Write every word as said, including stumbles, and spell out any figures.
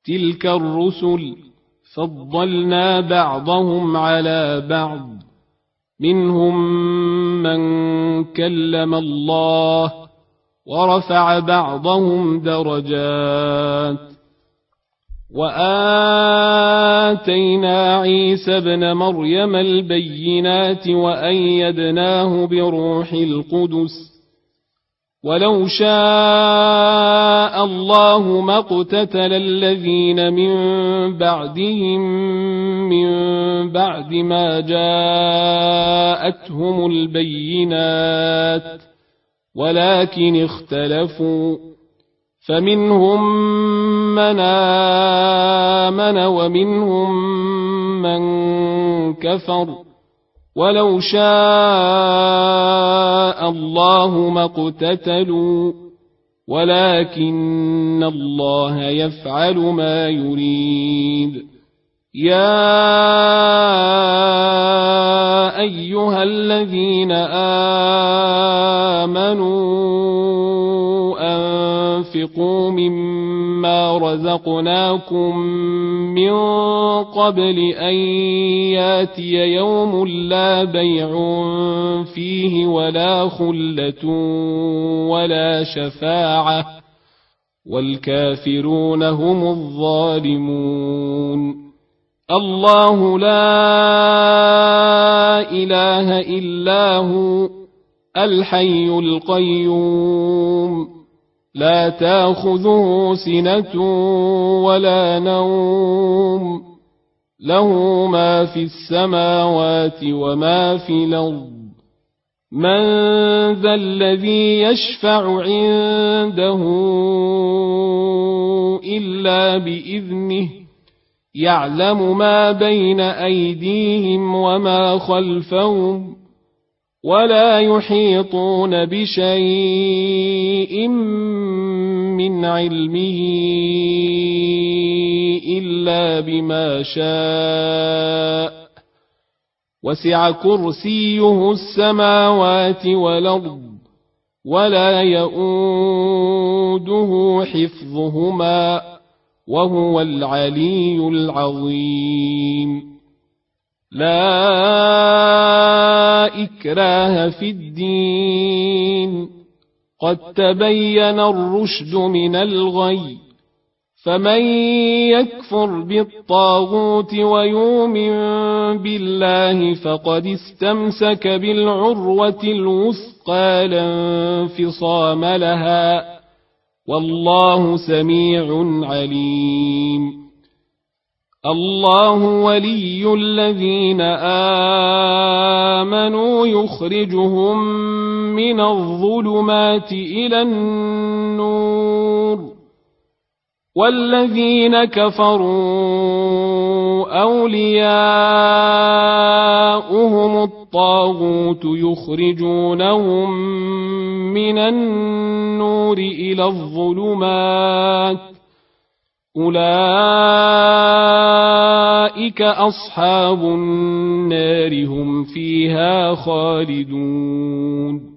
تلك الرسل فضلنا بعضهم على بعض منهم من كلم الله ورفع بعضهم درجات وآتينا عيسى ابن مريم البينات وأيدناه بروح القدس ولو شاء الله ما اقتتل الذين من بعدهم من بعد ما جاءتهم البينات ولكن اختلفوا فمنهم من آمن ومنهم من كفر ولو شاء الله ما اقتتلوا ولكن الله يفعل ما يريد. يا أيها الذين آمنوا أنفقوا مما رزقناكم من قبل أن ياتي يوم لا بيع فيه ولا خلة ولا شفاعة والكافرون هم الظالمون. الله لا إله إلا هو الحي القيوم لا تأخذه سنة ولا نوم له ما في السماوات وما في الأرض. من ذا الذي يشفع عنده إلا بإذنه يعلم ما بين أيديهم وما خلفهم ولا يحيطون بشيء من علمه إلا بما شاء وسع كرسيه السماوات والأرض ولا يؤوده حفظهما وهو العلي العظيم. لا إكراه في الدين قد تبين الرشد من الغي فمن يكفر بالطاغوت ويؤمن بالله فقد استمسك بالعروة الوثقى لا انفصام لها والله سميع عليم. الله ولي الذين آمنوا يخرجهم من الظلمات إلى النور والذين كفروا أولياؤهم الطاغوت يخرجونهم من النور إلى الظلمات أولئك أصحاب النار هم فيها خالدون.